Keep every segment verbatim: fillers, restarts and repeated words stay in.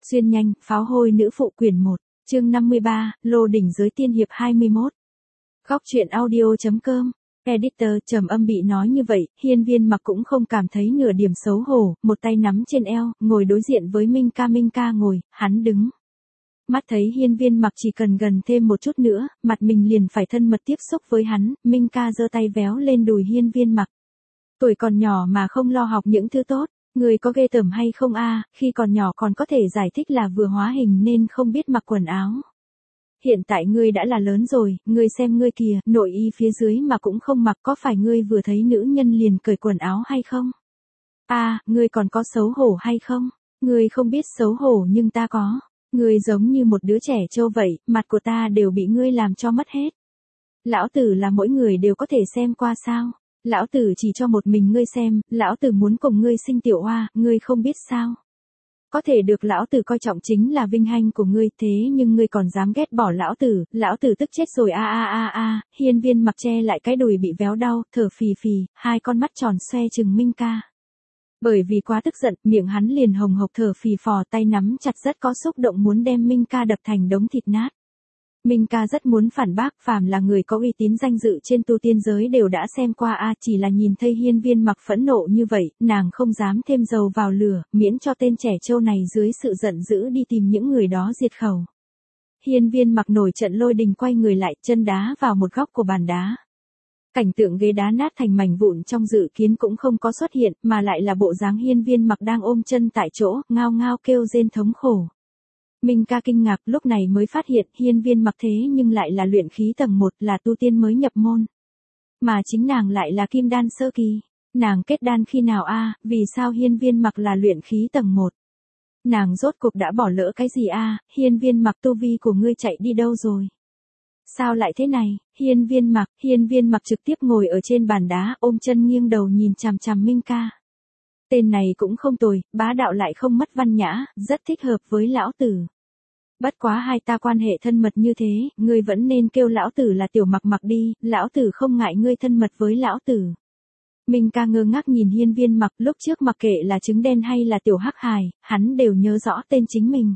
Xuyên nhanh, pháo hôi nữ phụ quyển một, chương năm mươi ba, Lô đỉnh giới tiên hiệp hai mươi mốt. Góc truyện audio.com, editor trầm âm bị nói như vậy, Hiên Viên Mặc cũng không cảm thấy nửa điểm xấu hổ, một tay nắm trên eo, ngồi đối diện với Minh Ca. Minh Ca ngồi, hắn đứng. Mắt thấy Hiên Viên Mặc chỉ cần gần thêm một chút nữa, mặt mình liền phải thân mật tiếp xúc với hắn, Minh Ca giơ tay véo lên đùi Hiên Viên Mặc. Tuổi còn nhỏ mà không lo học những thứ tốt. Người có ghê tởm hay không a? Khi còn nhỏ còn có thể giải thích là vừa hóa hình nên không biết mặc quần áo. Hiện tại ngươi đã là lớn rồi, ngươi xem ngươi kìa, nội y phía dưới mà cũng không mặc, có phải ngươi vừa thấy nữ nhân liền cởi quần áo hay không? A, ngươi còn có xấu hổ hay không? Ngươi không biết xấu hổ nhưng ta có. Ngươi giống như một đứa trẻ trâu vậy, mặt của ta đều bị ngươi làm cho mất hết. Lão tử là mỗi người đều có thể xem qua sao? Lão tử chỉ cho một mình ngươi xem, lão tử muốn cùng ngươi sinh tiểu oa, ngươi không biết sao? Có thể được lão tử coi trọng chính là vinh hạnh của ngươi, thế nhưng ngươi còn dám ghét bỏ lão tử, lão tử tức chết rồi a a a a. Hiên Viên Mặc che lại cái đùi bị véo đau, thở phì phì, hai con mắt tròn xoe trừng Minh Ca. Bởi vì quá tức giận, miệng hắn liền hồng hộc thở phì phò, tay nắm chặt rất có xúc động muốn đem Minh Ca đập thành đống thịt nát. Minh Ca rất muốn phản bác, phàm là người có uy tín danh dự trên tu tiên giới đều đã xem qua a, chỉ là nhìn thấy Hiên Viên Mặc phẫn nộ như vậy, nàng không dám thêm dầu vào lửa, miễn cho tên trẻ trâu này dưới sự giận dữ đi tìm những người đó diệt khẩu. Hiên Viên Mặc nổi trận lôi đình quay người lại, chân đá vào một góc của bàn đá. Cảnh tượng ghế đá nát thành mảnh vụn trong dự kiến cũng không có xuất hiện, mà lại là bộ dáng Hiên Viên Mặc đang ôm chân tại chỗ, ngao ngao kêu rên thống khổ. Minh Ca kinh ngạc, lúc này mới phát hiện Hiên Viên Mặc thế nhưng lại là luyện khí tầng một, là tu tiên mới nhập môn. Mà chính nàng lại là kim đan sơ kỳ. Nàng kết đan khi nào a? Vì sao Hiên Viên Mặc là luyện khí tầng một? Nàng rốt cuộc đã bỏ lỡ cái gì a? Hiên Viên Mặc, tu vi của ngươi chạy đi đâu rồi? Sao lại thế này? Hiên Viên Mặc, Hiên Viên Mặc trực tiếp ngồi ở trên bàn đá, ôm chân nghiêng đầu nhìn chằm chằm Minh Ca. Tên này cũng không tồi, bá đạo lại không mất văn nhã, rất thích hợp với lão tử. Bất quá hai ta quan hệ thân mật như thế, ngươi vẫn nên kêu lão tử là tiểu Mặc Mặc đi, lão tử không ngại ngươi thân mật với lão tử. Minh Ca ngơ ngác nhìn Hiên Viên Mặc, lúc trước mặc kệ là trứng đen hay là tiểu hắc hài, hắn đều nhớ rõ tên chính mình.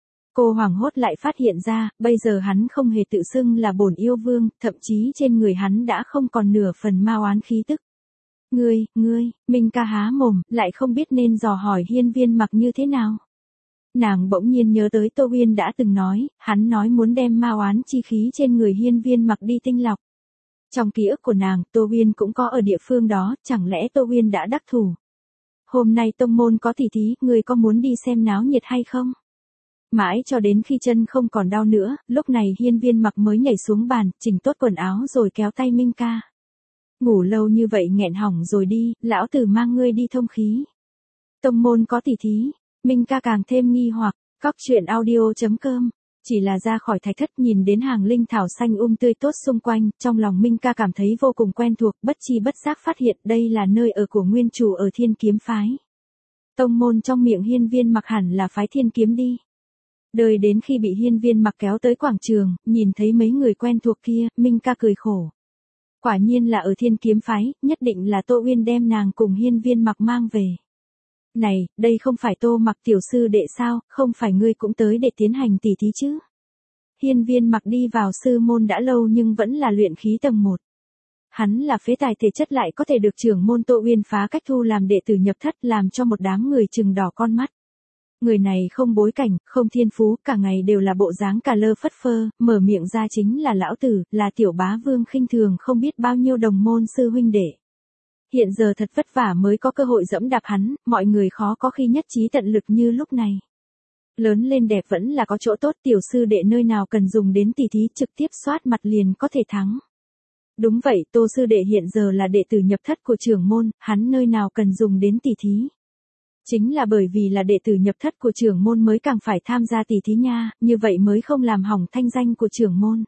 Cô hoảng hốt lại phát hiện ra, bây giờ hắn không hề tự xưng là bổn yêu vương, thậm chí trên người hắn đã không còn nửa phần ma oán khí tức. Ngươi, ngươi, Minh Ca há mồm, lại không biết nên dò hỏi Hiên Viên Mặc như thế nào. Nàng bỗng nhiên nhớ tới Tô Uyên đã từng nói, hắn nói muốn đem ma oán chi khí trên người Hiên Viên Mặc đi tinh lọc. Trong ký ức của nàng, Tô Uyên cũng có ở địa phương đó, chẳng lẽ Tô Uyên đã đắc thủ. Hôm nay tông môn có tỷ thí, ngươi có muốn đi xem náo nhiệt hay không? Mãi cho đến khi chân không còn đau nữa, lúc này Hiên Viên Mặc mới nhảy xuống bàn, chỉnh tốt quần áo rồi kéo tay Minh Ca. Ngủ lâu như vậy nghẹn hỏng rồi đi, lão tử mang ngươi đi thông khí. Tông môn có tỷ thí. Minh Ca càng thêm nghi hoặc, góc truyện audio.com, chỉ là ra khỏi thạch thất nhìn đến hàng linh thảo xanh um tươi tốt xung quanh, trong lòng Minh Ca cảm thấy vô cùng quen thuộc, bất chi bất giác phát hiện đây là nơi ở của nguyên chủ ở Thiên Kiếm phái. Tông môn trong miệng Hiên Viên Mặc hẳn là phái Thiên Kiếm đi. Đời đến khi bị Hiên Viên Mặc kéo tới quảng trường, nhìn thấy mấy người quen thuộc kia, Minh Ca cười khổ. Quả nhiên là ở Thiên Kiếm phái, nhất định là Tô Uyên đem nàng cùng Hiên Viên Mặc mang về. Này, đây không phải Tô Mặc tiểu sư đệ sao, không phải ngươi cũng tới để tiến hành tỷ thí chứ? Hiên Viên Mặc đi vào sư môn đã lâu nhưng vẫn là luyện khí tầng một. Hắn là phế tài thể chất lại có thể được trưởng môn Tô Uyên phá cách thu làm đệ tử nhập thất, làm cho một đám người trừng đỏ con mắt. Người này không bối cảnh, không thiên phú, cả ngày đều là bộ dáng cà lơ phất phơ, mở miệng ra chính là lão tử, là tiểu bá vương khinh thường không biết bao nhiêu đồng môn sư huynh đệ. Hiện giờ thật vất vả mới có cơ hội dẫm đạp hắn, mọi người khó có khi nhất trí tận lực như lúc này. Lớn lên đẹp vẫn là có chỗ tốt, tiểu sư đệ nơi nào cần dùng đến tỷ thí, trực tiếp soát mặt liền có thể thắng. Đúng vậy, Tô sư đệ hiện giờ là đệ tử nhập thất của trưởng môn, hắn nơi nào cần dùng đến tỷ thí. Chính là bởi vì là đệ tử nhập thất của trưởng môn mới càng phải tham gia tỷ thí nha, như vậy mới không làm hỏng thanh danh của trưởng môn.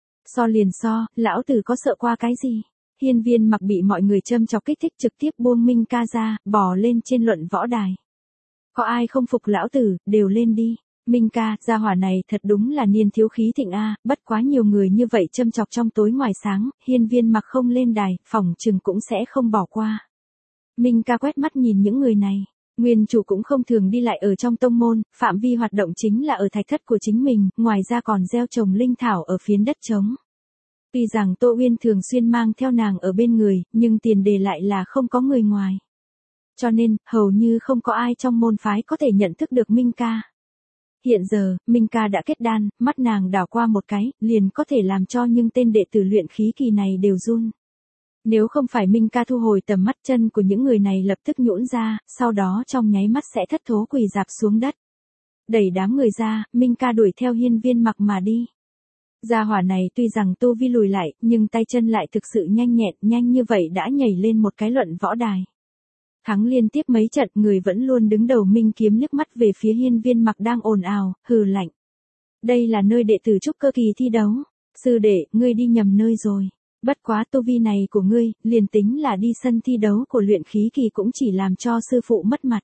So liền so, lão tử có sợ qua cái gì? Hiên Viên Mặc bị mọi người châm chọc kích thích trực tiếp buông Minh Ca ra, bò lên trên luận võ đài. Có ai không phục lão tử, đều lên đi. Minh Ca, gia hỏa này thật đúng là niên thiếu khí thịnh a, bất quá nhiều người như vậy châm chọc trong tối ngoài sáng, Hiên Viên Mặc không lên đài, phỏng chừng cũng sẽ không bỏ qua. Minh Ca quét mắt nhìn những người này. Nguyên chủ cũng không thường đi lại ở trong tông môn, phạm vi hoạt động chính là ở thạch thất của chính mình, ngoài ra còn gieo trồng linh thảo ở phiến đất trống. Tuy rằng Tô Uyên thường xuyên mang theo nàng ở bên người, nhưng tiền đề lại là không có người ngoài. Cho nên, hầu như không có ai trong môn phái có thể nhận thức được Minh ca. Hiện giờ, Minh ca đã kết đan, mắt nàng đảo qua một cái, liền có thể làm cho những tên đệ tử luyện khí kỳ này đều run. Nếu không phải Minh ca thu hồi tầm mắt, chân của những người này lập tức nhũn ra, sau đó trong nháy mắt sẽ thất thố quỳ rạp xuống đất. Đẩy đám người ra, Minh ca đuổi theo Hiên Viên Mặc mà đi. Gia hỏa này tuy rằng tu vi lùi lại, nhưng tay chân lại thực sự nhanh nhẹn, nhanh như vậy đã nhảy lên một cái luận võ đài. Thắng liên tiếp mấy trận, người vẫn luôn đứng đầu Minh Kiếm liếc mắt về phía Hiên Viên Mặc đang ồn ào, hừ lạnh. Đây là nơi đệ tử trúc cơ kỳ thi đấu. Sư đệ, ngươi đi nhầm nơi rồi. Bất quá tu vi này của ngươi, liền tính là đi sân thi đấu của luyện khí kỳ cũng chỉ làm cho sư phụ mất mặt.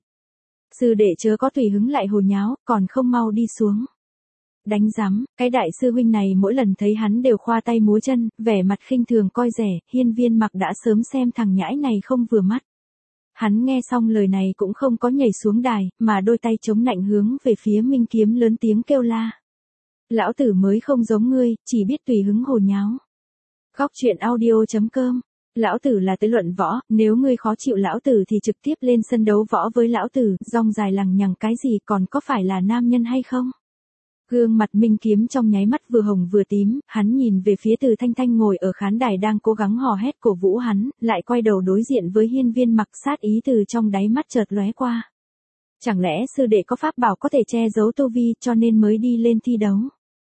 Sư đệ chớ có tùy hứng lại hồ nháo, còn không mau đi xuống. Đánh rắm, cái đại sư huynh này mỗi lần thấy hắn đều khoa tay múa chân, vẻ mặt khinh thường coi rẻ, Hiên Viên Mặc đã sớm xem thằng nhãi này không vừa mắt. Hắn nghe xong lời này cũng không có nhảy xuống đài, mà đôi tay chống nạnh hướng về phía Minh Kiếm lớn tiếng kêu la. Lão tử mới không giống ngươi, chỉ biết tùy hứng hồ nháo. Góc truyện audio chấm com. Lão tử là tới luận võ, nếu ngươi khó chịu lão tử thì trực tiếp lên sân đấu võ với lão tử, rong dài lằng nhằng cái gì, còn có phải là nam nhân hay không? Gương mặt Minh Kiếm trong nháy mắt vừa hồng vừa tím, hắn nhìn về phía Từ Thanh Thanh ngồi ở khán đài đang cố gắng hò hét cổ vũ hắn, lại quay đầu đối diện với Hiên Viên Mặc, sát ý từ trong đáy mắt chợt lóe qua. Chẳng lẽ sư đệ có pháp bảo có thể che giấu tu vi cho nên mới đi lên thi đấu?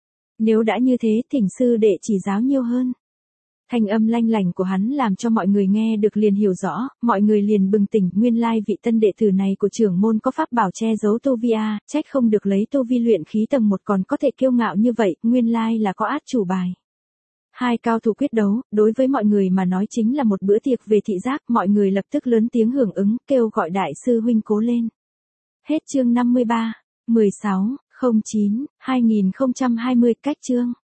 Nếu đã như thế, thỉnh sư đệ chỉ giáo nhiều hơn. Thanh âm lanh lảnh của hắn làm cho mọi người nghe được liền hiểu rõ, mọi người liền bừng tỉnh, nguyên lai vị tân đệ tử này của trưởng môn có pháp bảo che giấu tu vi a, trách không được lấy tu vi luyện khí tầng một còn có thể kiêu ngạo như vậy, nguyên lai là có át chủ bài. Hai cao thủ quyết đấu, đối với mọi người mà nói chính là một bữa tiệc về thị giác, mọi người lập tức lớn tiếng hưởng ứng, kêu gọi đại sư huynh cố lên. Hết chương năm mươi ba, mười sáu, không chín, hai nghìn không trăm hai mươi, cách chương.